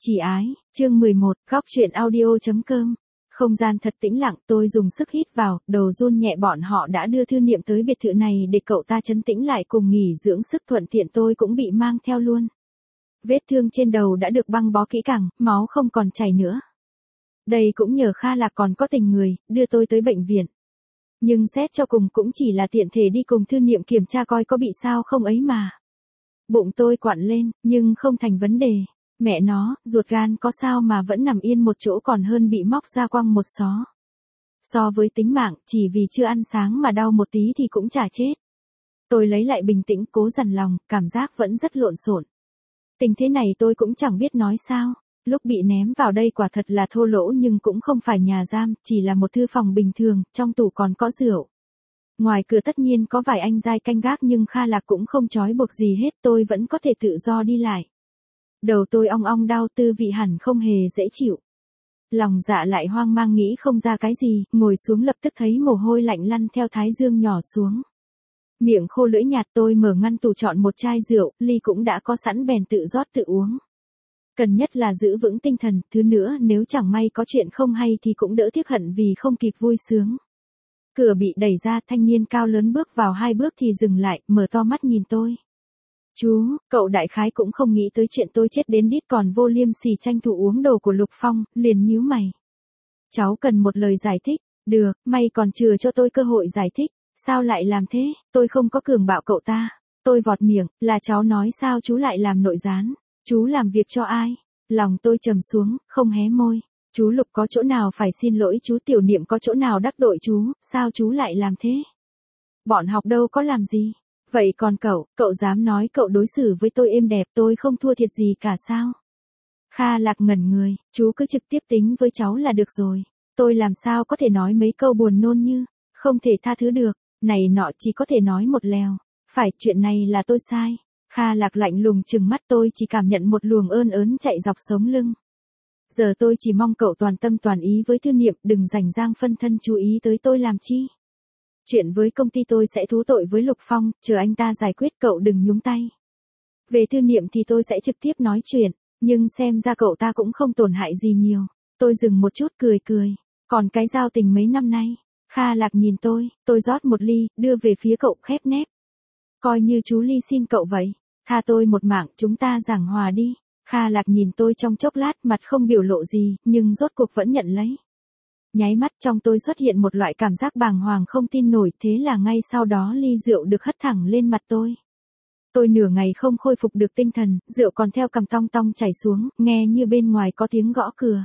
Chỉ ái, chương 11, góc truyện audio.com. Không gian thật tĩnh lặng, tôi dùng sức hít vào, đầu run nhẹ. Bọn họ đã đưa Thư Niệm tới biệt thự này để cậu ta trấn tĩnh lại cùng nghỉ dưỡng sức, thuận tiện tôi cũng bị mang theo luôn. Vết thương trên đầu đã được băng bó kỹ càng, máu không còn chảy nữa. Đây cũng nhờ Kha Lạc còn có tình người, đưa tôi tới bệnh viện. Nhưng xét cho cùng cũng chỉ là tiện thể đi cùng Thư Niệm kiểm tra coi có bị sao không ấy mà. Bụng tôi quặn lên, nhưng không thành vấn đề. Mẹ nó, ruột gan có sao mà vẫn nằm yên một chỗ còn hơn bị móc ra quăng một xó. So với tính mạng, chỉ vì chưa ăn sáng mà đau một tí thì cũng chả chết. Tôi lấy lại bình tĩnh, cố dằn lòng, cảm giác vẫn rất lộn xộn. Tình thế này tôi cũng chẳng biết nói sao. Lúc bị ném vào đây quả thật là thô lỗ, nhưng cũng không phải nhà giam, chỉ là một thư phòng bình thường, trong tủ còn có rượu. Ngoài cửa tất nhiên có vài anh giai canh gác, nhưng Kha Lạc cũng không trói buộc gì hết, tôi vẫn có thể tự do đi lại. Đầu tôi ong ong đau, tư vị hẳn không hề dễ chịu. Lòng dạ lại hoang mang nghĩ không ra cái gì, ngồi xuống lập tức thấy mồ hôi lạnh lăn theo thái dương nhỏ xuống. Miệng khô lưỡi nhạt, tôi mở ngăn tủ chọn một chai rượu, ly cũng đã có sẵn bèn tự rót tự uống. Cần nhất là giữ vững tinh thần, thứ nữa nếu chẳng may có chuyện không hay thì cũng đỡ tiếc hận vì không kịp vui sướng. Cửa bị đẩy ra, thanh niên cao lớn bước vào 2 bước thì dừng lại, mở to mắt nhìn tôi. Chú, cậu đại khái cũng không nghĩ tới chuyện tôi chết đến đít còn vô liêm sỉ tranh thủ uống đồ của Lục Phong, liền nhíu mày. Cháu cần một lời giải thích. Được, may còn chừa cho tôi cơ hội giải thích. Sao lại làm thế? Tôi không có cường bạo cậu ta. Tôi vọt miệng, là cháu nói sao chú lại làm nội gián? Chú làm việc cho ai? Lòng tôi trầm xuống, không hé môi. Chú Lục có chỗ nào phải xin lỗi chú, Tiểu Niệm có chỗ nào đắc tội chú, sao chú lại làm thế? Bọn học đâu có làm gì. Vậy còn cậu dám nói cậu đối xử với tôi êm đẹp, tôi không thua thiệt gì cả sao? Kha Lạc ngẩn người, chú cứ trực tiếp tính với cháu là được rồi. Tôi làm sao có thể nói mấy câu buồn nôn như, không thể tha thứ được, này nọ, chỉ có thể nói một lèo. Phải, chuyện này là tôi sai. Kha Lạc lạnh lùng trừng mắt, tôi chỉ cảm nhận một luồng ơn ớn chạy dọc sống lưng. Giờ tôi chỉ mong cậu toàn tâm toàn ý với Thư Niệm, đừng rảnh rang phân thân chú ý tới tôi làm chi. Chuyện với công ty tôi sẽ thú tội với Lục Phong, chờ anh ta giải quyết, cậu đừng nhúng tay. Về Thư Niệm thì tôi sẽ trực tiếp nói chuyện, nhưng xem ra cậu ta cũng không tổn hại gì nhiều. Tôi dừng một chút cười. Còn cái giao tình mấy năm nay. Kha Lạc nhìn tôi rót một ly, đưa về phía cậu khép nép. Coi như chú ly xin cậu vậy. Tha tôi một mạng, chúng ta giảng hòa đi. Kha Lạc nhìn tôi trong chốc lát, mặt không biểu lộ gì, nhưng rốt cuộc vẫn nhận lấy. Nháy mắt trong tôi xuất hiện một loại cảm giác bàng hoàng không tin nổi, thế là ngay sau đó ly rượu được hất thẳng lên mặt tôi. Tôi nửa ngày không khôi phục được tinh thần, rượu còn theo cằm tong tong chảy xuống, nghe như bên ngoài có tiếng gõ cửa.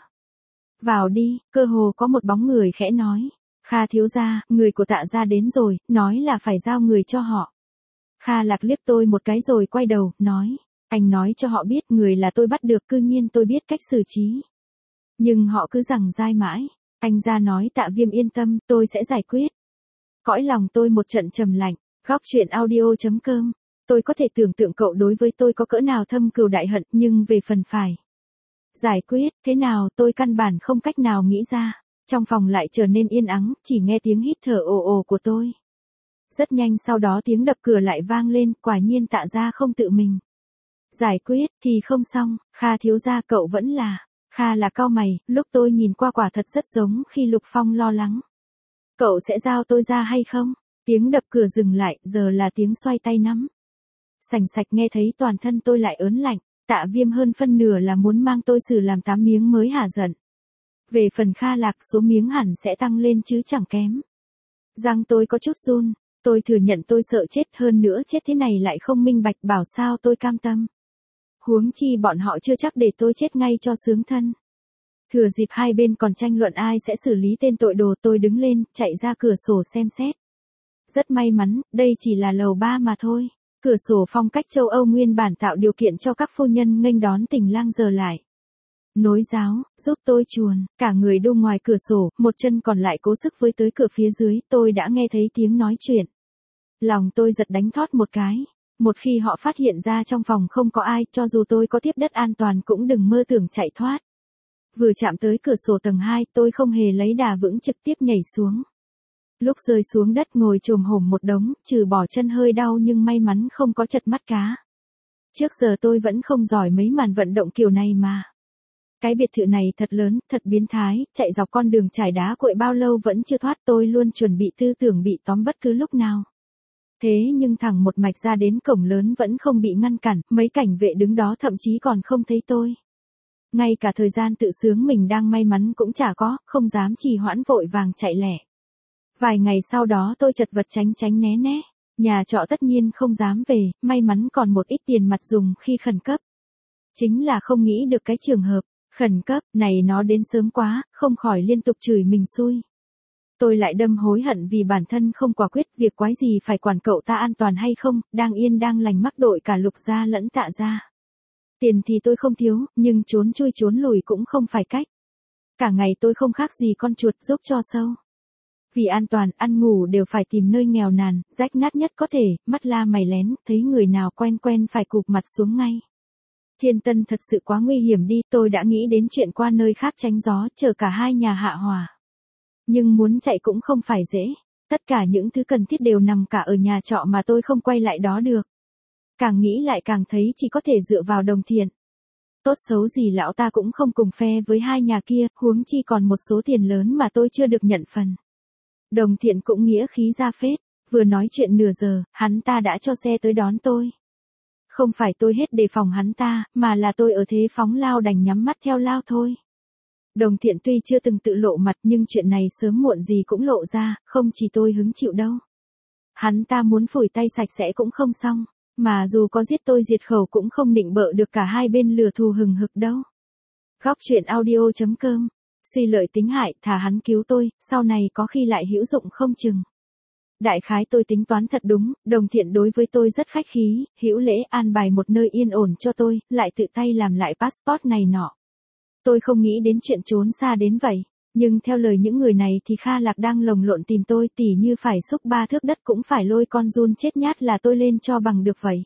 Vào đi, cơ hồ có một bóng người khẽ nói. Kha thiếu gia, người của Tạ gia đến rồi, nói là phải giao người cho họ. Kha Lạc liếc tôi một cái rồi quay đầu, nói. Anh nói cho họ biết người là tôi bắt được, cư nhiên tôi biết cách xử trí. Nhưng họ cứ giằng dai mãi. Anh ra nói Tạ Viêm yên tâm, tôi sẽ giải quyết. Cõi lòng tôi một trận trầm lạnh. Góc truyện audio.com. Tôi có thể tưởng tượng cậu đối với tôi có cỡ nào thâm cừu đại hận, nhưng về phần phải giải quyết thế nào tôi căn bản không cách nào nghĩ ra. Trong phòng lại trở nên yên ắng, chỉ nghe tiếng hít thở ồ ồ của tôi. Rất nhanh sau đó tiếng đập cửa lại vang lên, quả nhiên Tạ gia không tự mình giải quyết thì không xong. Kha thiếu gia, cậu vẫn là. Kha là cau mày, lúc tôi nhìn qua quả thật rất giống khi Lục Phong lo lắng. Cậu sẽ giao tôi ra hay không? Tiếng đập cửa dừng lại, giờ là tiếng xoay tay nắm. Sành sạch nghe thấy toàn thân tôi lại ớn lạnh. Tạ Viêm hơn phân nửa là muốn mang tôi xử làm 8 miếng mới hả giận. Về phần Kha Lạc, số miếng hẳn sẽ tăng lên chứ chẳng kém. Răng tôi có chút run, tôi thừa nhận tôi sợ chết, hơn nữa chết thế này lại không minh bạch, bảo sao tôi cam tâm. Huống chi bọn họ chưa chắc để tôi chết ngay cho sướng thân. Thừa dịp hai bên còn tranh luận ai sẽ xử lý tên tội đồ, tôi đứng lên, chạy ra cửa sổ xem xét. Rất may mắn, đây chỉ là lầu 3 mà thôi. Cửa sổ phong cách châu Âu nguyên bản tạo điều kiện cho các phu nhân nghênh đón tình lang giờ lại. Nối giáo, giúp tôi chuồn, cả người đu ngoài cửa sổ, một chân còn lại cố sức với tới cửa phía dưới, tôi đã nghe thấy tiếng nói chuyện. Lòng tôi giật đánh thót một cái. Một khi họ phát hiện ra trong phòng không có ai, cho dù tôi có tiếp đất an toàn cũng đừng mơ tưởng chạy thoát. Vừa chạm tới cửa sổ tầng 2, tôi không hề lấy đà vững trực tiếp nhảy xuống. Lúc rơi xuống đất ngồi chồm hổm một đống, trừ bỏ chân hơi đau nhưng may mắn không có chật mắt cá. Trước giờ tôi vẫn không giỏi mấy màn vận động kiểu này mà. Cái biệt thự này thật lớn, thật biến thái, chạy dọc con đường trải đá cuội bao lâu vẫn chưa thoát, tôi luôn chuẩn bị tư tưởng bị tóm bất cứ lúc nào. Thế nhưng thẳng một mạch ra đến cổng lớn vẫn không bị ngăn cản, mấy cảnh vệ đứng đó thậm chí còn không thấy tôi. Ngay cả thời gian tự sướng mình đang may mắn cũng chả có, không dám trì hoãn vội vàng chạy lẹ. Vài ngày sau đó tôi chật vật tránh tránh né né. Nhà trọ tất nhiên không dám về, may mắn còn một ít tiền mặt dùng khi khẩn cấp. Chính là không nghĩ được cái trường hợp khẩn cấp này nó đến sớm quá, không khỏi liên tục chửi mình xui. Tôi lại đâm hối hận vì bản thân không quả quyết, việc quái gì phải quản cậu ta an toàn hay không, đang yên đang lành mắc đội cả Lục gia lẫn Tạ gia. Tiền thì tôi không thiếu, nhưng trốn chui trốn lùi cũng không phải cách. Cả ngày tôi không khác gì con chuột giúp cho sâu. Vì an toàn, ăn ngủ đều phải tìm nơi nghèo nàn, rách nát nhất có thể, mắt la mày lén, thấy người nào quen quen phải cụp mặt xuống ngay. Thiên Tân thật sự quá nguy hiểm đi, tôi đã nghĩ đến chuyện qua nơi khác tránh gió, chờ cả hai nhà hạ hòa. Nhưng muốn chạy cũng không phải dễ, tất cả những thứ cần thiết đều nằm cả ở nhà trọ mà tôi không quay lại đó được. Càng nghĩ lại càng thấy chỉ có thể dựa vào Đồng Thiện. Tốt xấu gì lão ta cũng không cùng phe với hai nhà kia, huống chi còn một số tiền lớn mà tôi chưa được nhận phần. Đồng Thiện cũng nghĩa khí ra phết, vừa nói chuyện nửa giờ, hắn ta đã cho xe tới đón tôi. Không phải tôi hết đề phòng hắn ta, mà là tôi ở thế phóng lao đành nhắm mắt theo lao thôi. Đồng Thiện tuy chưa từng tự lộ mặt nhưng chuyện này sớm muộn gì cũng lộ ra, không chỉ tôi hứng chịu đâu. Hắn ta muốn phủi tay sạch sẽ cũng không xong, mà dù có giết tôi diệt khẩu cũng không định bợ được cả hai bên lửa thù hừng hực đâu. Góc truyện audio.com, suy lợi tính hại, thà hắn cứu tôi, sau này có khi lại hữu dụng không chừng. Đại khái tôi tính toán thật đúng, Đồng Thiện đối với tôi rất khách khí, hữu lễ an bài một nơi yên ổn cho tôi, lại tự tay làm lại passport này nọ. Tôi không nghĩ đến chuyện trốn xa đến vậy, nhưng theo lời những người này thì Kha Lạc đang lồng lộn tìm tôi, tỉ như phải xúc 3 thước đất cũng phải lôi con giun chết nhát là tôi lên cho bằng được vậy.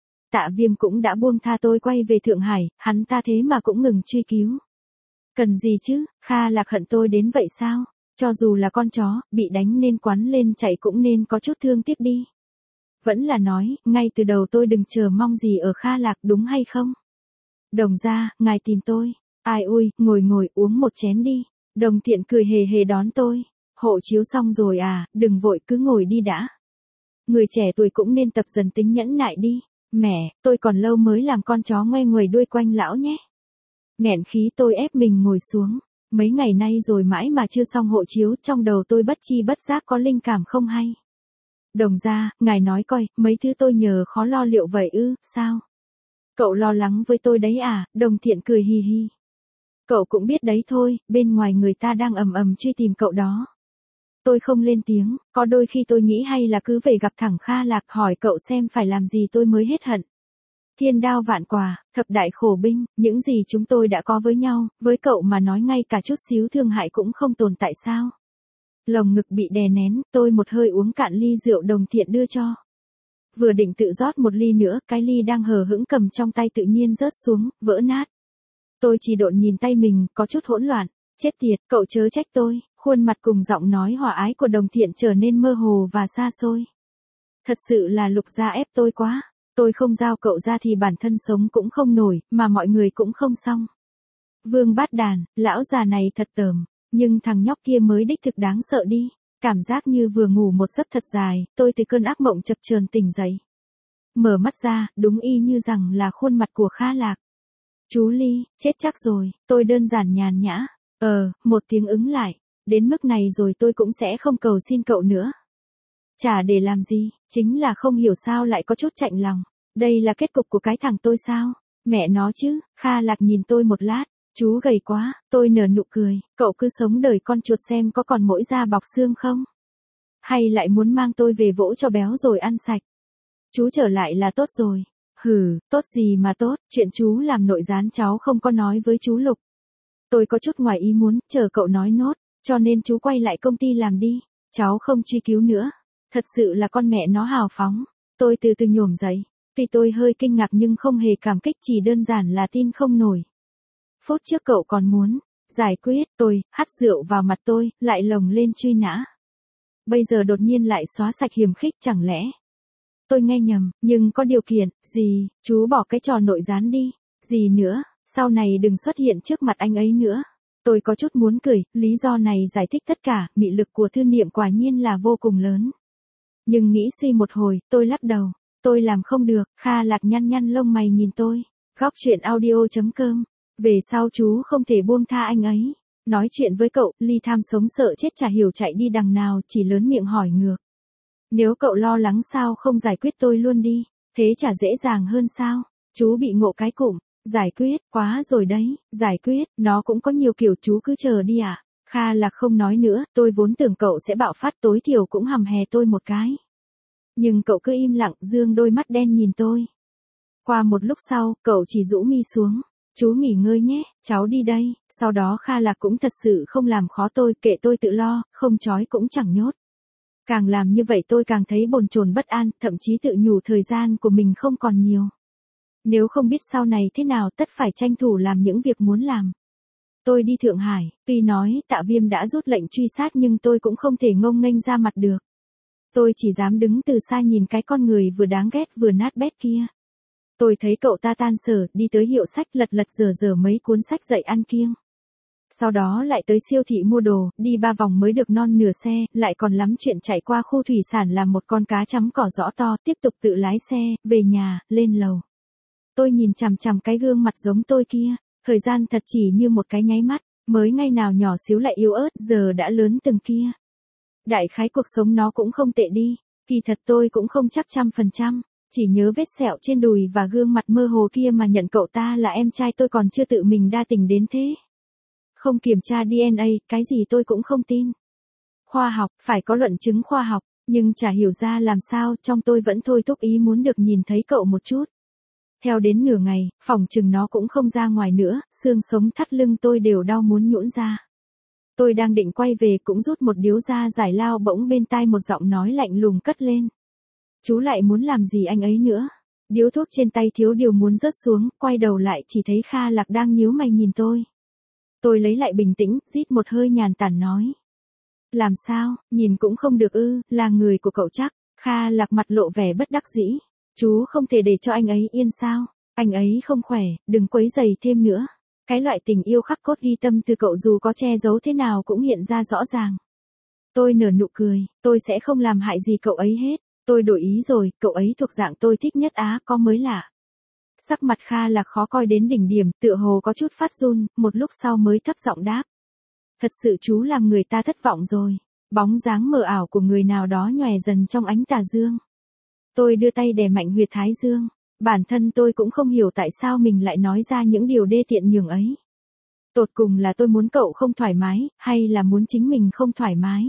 Tạ Viêm cũng đã buông tha tôi quay về Thượng Hải, hắn ta thế mà cũng ngừng truy cứu. Cần gì chứ, Kha Lạc hận tôi đến vậy sao? Cho dù là con chó, bị đánh nên quắn lên chạy cũng nên có chút thương tiếc đi. Vẫn là nói, ngay từ đầu tôi đừng chờ mong gì ở Kha Lạc đúng hay không? Đồng gia, ngài tìm tôi. Ai ui, ngồi ngồi uống một chén đi. Đồng Thiện cười hề hề đón tôi. Hộ chiếu xong rồi à, đừng vội cứ ngồi đi đã. Người trẻ tuổi cũng nên tập dần tính nhẫn nại đi. Mẹ, tôi còn lâu mới làm con chó ngoe nguẩy đuôi quanh lão nhé. Nghẹn khí tôi ép mình ngồi xuống. Mấy ngày nay rồi mãi mà chưa xong hộ chiếu, trong đầu tôi bất chi bất giác có linh cảm không hay. Đồng gia, ngài nói coi, mấy thứ tôi nhờ khó lo liệu vậy ư, sao? Cậu lo lắng với tôi đấy à, Đồng Thiện cười hi hi. Cậu cũng biết đấy thôi, bên ngoài người ta đang ầm ầm truy tìm cậu đó. Tôi không lên tiếng, có đôi khi tôi nghĩ hay là cứ về gặp thẳng Kha Lạc hỏi cậu xem phải làm gì tôi mới hết hận. Thiên đao vạn quả, thập đại khổ binh, những gì chúng tôi đã có với nhau, với cậu mà nói ngay cả chút xíu thương hại cũng không tồn tại sao. Lồng ngực bị đè nén, tôi một hơi uống cạn ly rượu Đồng Thiện đưa cho. Vừa định tự rót một ly nữa, cái ly đang hờ hững cầm trong tay tự nhiên rớt xuống, vỡ nát. Tôi chỉ độn nhìn tay mình, có chút hỗn loạn. Chết tiệt, cậu chớ trách tôi. Khuôn mặt cùng giọng nói hòa ái của Đồng Thiện trở nên mơ hồ và xa xôi. Thật sự là Lục gia ép tôi quá. Tôi không giao cậu ra thì bản thân sống cũng không nổi, mà mọi người cũng không xong. Vương Bát Đàn, lão già này thật tởm, nhưng thằng nhóc kia mới đích thực đáng sợ đi. Cảm giác như vừa ngủ một giấc thật dài, tôi từ cơn ác mộng chập chờn tỉnh dậy. Mở mắt ra, đúng y như rằng là khuôn mặt của Kha Lạc. Chú Ly, chết chắc rồi, tôi đơn giản nhàn nhã. Một tiếng ứng lại. Đến mức này rồi tôi cũng sẽ không cầu xin cậu nữa. Chả để làm gì, chính là không hiểu sao lại có chút chạnh lòng. Đây là kết cục của cái thằng tôi sao? Mẹ nó chứ, Kha Lạc nhìn tôi một lát. Chú gầy quá, tôi nở nụ cười. Cậu cứ sống đời con chuột xem có còn mỗi da bọc xương không? Hay lại muốn mang tôi về vỗ cho béo rồi ăn sạch? Chú trở lại là tốt rồi. Hừ, tốt gì mà tốt, chuyện chú làm nội gián cháu không có nói với chú Lục. Tôi có chút ngoài ý muốn, chờ cậu nói nốt, cho nên chú quay lại công ty làm đi, cháu không truy cứu nữa. Thật sự là con mẹ nó hào phóng. Tôi từ từ nhổm dậy, tuy tôi hơi kinh ngạc nhưng không hề cảm kích, chỉ đơn giản là tin không nổi. Phút trước cậu còn muốn giải quyết tôi, hắt rượu vào mặt tôi, lại lồng lên truy nã. Bây giờ đột nhiên lại xóa sạch hiềm khích, chẳng lẽ tôi nghe nhầm, nhưng có điều kiện, gì, chú bỏ cái trò nội gián đi, gì nữa, Sau này đừng xuất hiện trước mặt anh ấy nữa. Tôi có chút muốn cười, lý do này giải thích tất cả, mị lực của thư niệm quả nhiên là vô cùng lớn. Nhưng nghĩ suy một hồi, tôi lắc đầu. Tôi làm không được. Kha Lạc nhăn nhăn lông mày nhìn tôi. Góc chuyện audio.com. Về sau chú không thể buông tha anh ấy. Nói chuyện với cậu, Ly tham sống sợ chết chả hiểu chạy đi đằng nào, chỉ lớn miệng hỏi ngược. Nếu cậu lo lắng sao không giải quyết tôi luôn đi, thế chả dễ dàng hơn sao? Chú bị ngộ cái cụm, giải quyết, quá rồi đấy, giải quyết, nó cũng có nhiều kiểu, chú cứ chờ đi ạ. Kha Lạc không nói nữa, tôi vốn tưởng cậu sẽ bạo phát, tối thiểu cũng hằm hè tôi một cái. Nhưng cậu cứ im lặng, dương đôi mắt đen nhìn tôi. Qua một lúc sau, cậu chỉ rũ mi xuống. Chú nghỉ ngơi nhé, cháu đi đây. Sau đó Kha Lạc cũng thật sự không làm khó tôi, kệ tôi tự lo, không trói cũng chẳng nhốt. Càng làm như vậy tôi càng thấy bồn chồn bất an, thậm chí tự nhủ thời gian của mình không còn nhiều. Nếu không biết sau này thế nào tất phải tranh thủ làm những việc muốn làm. Tôi đi Thượng Hải, tuy nói Tạ Viêm đã rút lệnh truy sát nhưng tôi cũng không thể ngông nghênh ra mặt được. Tôi chỉ dám đứng từ xa nhìn cái con người vừa đáng ghét vừa nát bét kia. Tôi thấy cậu ta tan sở, đi tới hiệu sách lật dở mấy cuốn sách dạy ăn kiêng. Sau đó lại tới siêu thị mua đồ, đi 3 vòng mới được non nửa xe, lại còn lắm chuyện chạy qua khu thủy sản làm một con cá chấm cỏ rõ to, tiếp tục tự lái xe, về nhà, lên lầu. Tôi nhìn chằm chằm cái gương mặt giống tôi kia, thời gian thật chỉ như một cái nháy mắt, mới ngày nào nhỏ xíu lại yếu ớt, giờ đã lớn từng kia. Đại khái cuộc sống nó cũng không tệ đi, kỳ thật tôi cũng không chắc 100%. Chỉ nhớ vết sẹo trên đùi và gương mặt mơ hồ kia mà nhận cậu ta là em trai tôi còn chưa tự mình đa tình đến thế. Không kiểm tra DNA, cái gì tôi cũng không tin. Khoa học, phải có luận chứng khoa học, nhưng chả hiểu ra làm sao trong tôi vẫn thôi thúc ý muốn được nhìn thấy cậu một chút. Theo đến nửa ngày, phỏng chừng nó cũng không ra ngoài nữa, xương sống thắt lưng tôi đều đau muốn nhũn ra. Tôi đang định quay về cũng rút một điếu ra giải lao, bỗng bên tai một giọng nói lạnh lùng cất lên. Chú lại muốn làm gì anh ấy nữa? Điếu thuốc trên tay thiếu điều muốn rớt xuống, quay đầu lại chỉ thấy Kha Lạc đang nhíu mày nhìn tôi. Tôi lấy lại bình tĩnh, rít một hơi nhàn tản nói. Làm sao, nhìn cũng không được ư, là người của cậu chắc. Kha Lạc mặt lộ vẻ bất đắc dĩ. Chú không thể để cho anh ấy yên sao? Anh ấy không khỏe, đừng quấy rầy thêm nữa. Cái loại tình yêu khắc cốt ghi tâm từ cậu dù có che giấu thế nào cũng hiện ra rõ ràng. Tôi nở nụ cười, tôi sẽ không làm hại gì cậu ấy hết. Tôi đổi ý rồi, cậu ấy thuộc dạng tôi thích nhất á, có mới lạ. Sắc mặt Kha Lạc khó coi đến đỉnh điểm, tựa hồ có chút phát run, một lúc sau mới thấp giọng đáp. Thật sự chú làm người ta thất vọng rồi. Bóng dáng mờ ảo của người nào đó nhòe dần trong ánh tà dương. Tôi đưa tay đè mạnh huyệt thái dương. Bản thân tôi cũng không hiểu tại sao mình lại nói ra những điều đê tiện nhường ấy. Tột cùng là tôi muốn cậu không thoải mái, hay là muốn chính mình không thoải mái.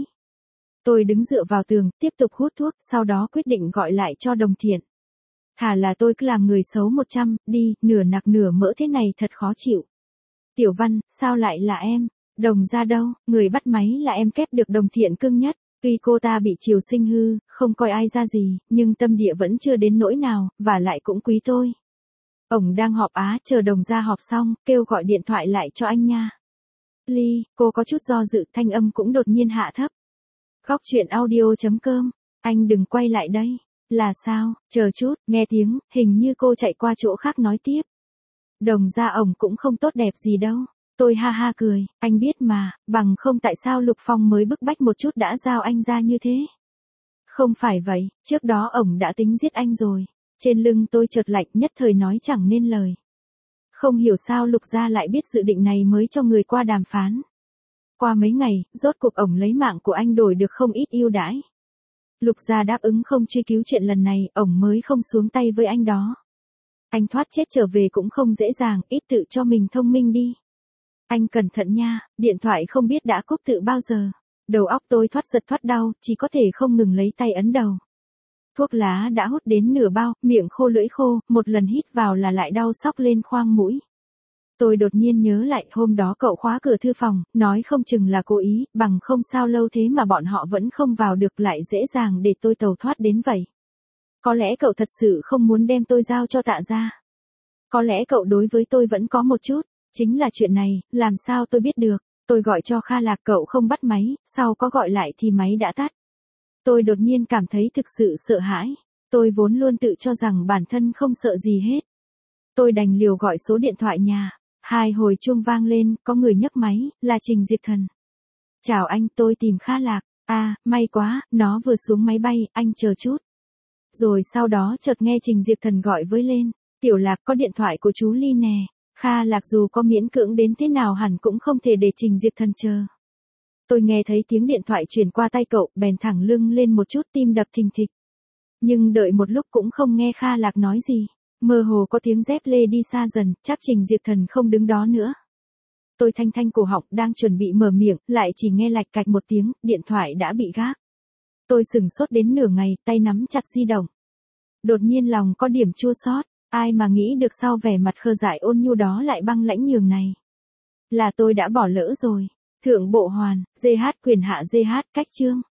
Tôi đứng dựa vào tường, tiếp tục hút thuốc, sau đó quyết định gọi lại cho Đồng Thiện. Thà là tôi cứ làm người xấu 100, đi, nửa nặc nửa mỡ thế này thật khó chịu. Tiểu Văn, sao lại là em? Đồng ra đâu, người bắt máy là em kép được Đồng Thiện cưng nhất. Tuy cô ta bị triều sinh hư, không coi ai ra gì, nhưng tâm địa vẫn chưa đến nỗi nào, và lại cũng quý tôi. Ổng đang họp á, chờ Đồng ra họp xong, kêu gọi điện thoại lại cho anh nha. Ly, cô có chút do dự, thanh âm cũng đột nhiên hạ thấp. Góc chuyện audio.com, anh đừng quay lại đây. Là sao, chờ chút, nghe tiếng, hình như cô chạy qua chỗ khác nói tiếp. Đồng ra ổng cũng không tốt đẹp gì đâu. Tôi ha ha cười, anh biết mà, bằng không tại sao Lục Phong mới bức bách một chút đã giao anh ra như thế. Không phải vậy, trước đó ổng đã tính giết anh rồi. Trên lưng tôi chợt lạnh, nhất thời nói chẳng nên lời. Không hiểu sao Lục gia lại biết dự định này mới cho người qua đàm phán. Qua mấy ngày, rốt cuộc ổng lấy mạng của anh đổi được không ít ưu đãi. Lục gia đáp ứng không truy cứu chuyện lần này, ổng mới không xuống tay với anh đó. Anh thoát chết trở về cũng không dễ dàng, ít tự cho mình thông minh đi. Anh cẩn thận nha, điện thoại không biết đã cúp tự bao giờ. Đầu óc tôi thoát giật thoát đau, chỉ có thể không ngừng lấy tay ấn đầu. Thuốc lá đã hút đến nửa bao, miệng khô lưỡi khô, một lần hít vào là lại đau xóc lên khoang mũi. Tôi đột nhiên nhớ lại hôm đó cậu khóa cửa thư phòng, nói không chừng là cố ý, bằng không sao lâu thế mà bọn họ vẫn không vào được, lại dễ dàng để tôi tẩu thoát đến vậy. Có lẽ cậu thật sự không muốn đem tôi giao cho Tạ gia. Có lẽ cậu đối với tôi vẫn có một chút, chính là chuyện này, làm sao tôi biết được. Tôi gọi cho Kha Lạc, cậu không bắt máy, sau có gọi lại thì máy đã tắt. Tôi đột nhiên cảm thấy thực sự sợ hãi. Tôi vốn luôn tự cho rằng bản thân không sợ gì hết. Tôi đành liều gọi số điện thoại nhà. 2 hồi chuông vang lên, có người nhấc máy, là Trình Diệp Thần. Chào anh, tôi tìm Kha Lạc. À, may quá, nó vừa xuống máy bay, anh chờ chút. Rồi sau đó chợt nghe Trình Diệp Thần gọi với lên. Tiểu Lạc, có điện thoại của chú Ly nè. Kha Lạc dù có miễn cưỡng đến thế nào hẳn cũng không thể để Trình Diệp Thần chờ. Tôi nghe thấy tiếng điện thoại truyền qua tay cậu, bèn thẳng lưng lên một chút, tim đập thình thịch. Nhưng đợi một lúc cũng không nghe Kha Lạc nói gì. Mơ hồ có tiếng dép lê đi xa dần, chắc Trình Diệp Thần không đứng đó nữa. Tôi thanh thanh cổ họng đang chuẩn bị mở miệng, lại chỉ nghe lạch cạch một tiếng, điện thoại đã bị gác. Tôi sửng sốt đến nửa ngày, tay nắm chặt di động. Đột nhiên lòng có điểm chua xót, ai mà nghĩ được sau vẻ mặt khờ dại ôn nhu đó lại băng lãnh nhường này. Là tôi đã bỏ lỡ rồi. Thượng Bộ Hoàn, GH quyền hạ GH cách chương.